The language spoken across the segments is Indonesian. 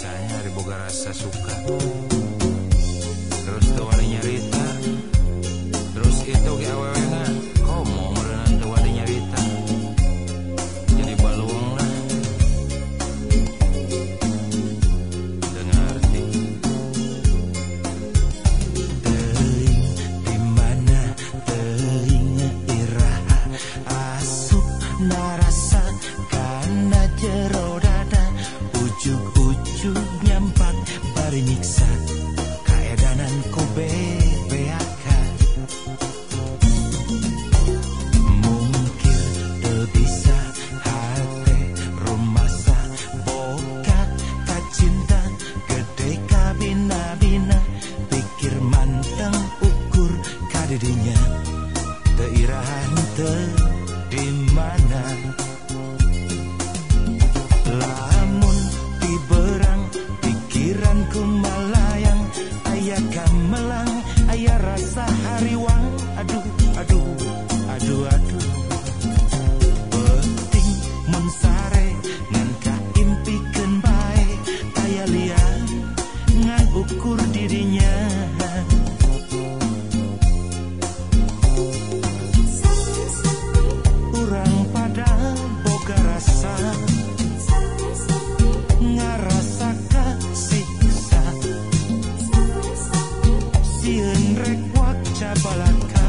biasanya ada boga rasa suka, terus tuh ada nyarita, terus itu ke awalnya komo merenang tuh ada nyarita, jadi baluang lah. Dengar di teling dimana teling iraha asup narasa karena jero dada ujuk-ujuk nyampak bari nyiksa kaedanan ku bebeakan mungkin teu bisa hate rumasa boga kacinta gede kabina-bina pikir manteng ukur kadedinya teu irahan teu dimana lamun tiberang pikiranku malayang aya gamelang aya rasa hariwang aduh aduh aduh aduh penting mun sare ngan kaimpikeun bae aya lian ngan ukur dirinya urang pada boga rasa ngarasaka siksa sieun rek waca balaka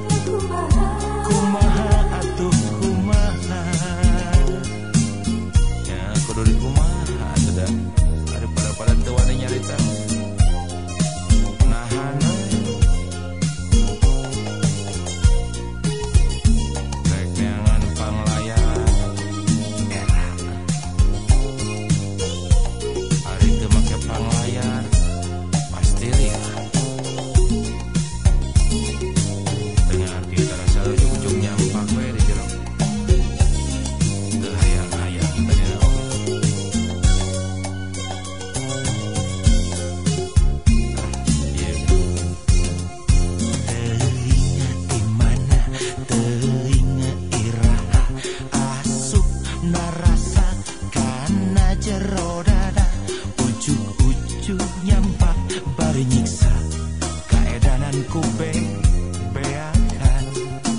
kumaha atuh kumaha ya kudu di kumaha sudah daripada teu ada nyarita nahan rek neangan panglayar era hari teu make panglayar pasti lihat dengar kita rasa ujung-ujung nyampak we di jero teu hayang-hayang tadi naon teling dimana teling iraha asup narasa kana jero dada ujuk-ujuk nyampak bari nyiksa kaedanan ku bebeakan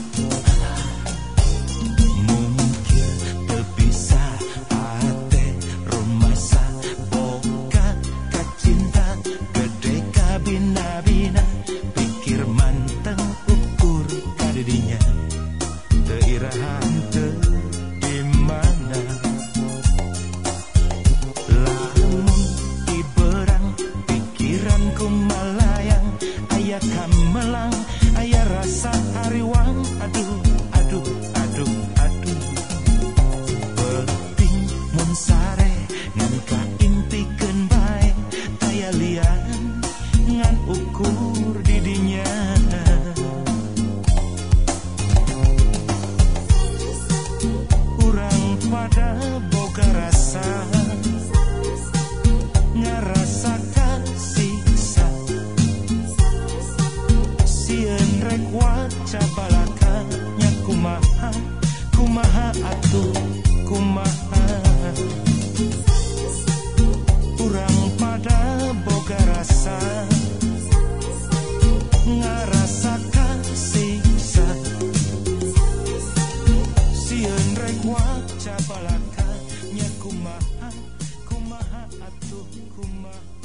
mungkin teu bisa ate rumasa boga kacinta gede kabina-bina pikir manteng ukur kadedinya teu irahan teu dimana lamun iberang pikiranku malayang aya gamelang aya rasa hariwang aduh aduh aduh aduh penting mun sare ngan kaimpikeun bae taya lian ngan ukur didinya urang pada boga rasa ngarasaka siksa sieun rek waca balaka nya kumaha kumaha atuh kumaha urang pada boga rasa ngarasaka siksa sieun rek waca balaka nya kumaha kumaha atuh kumaha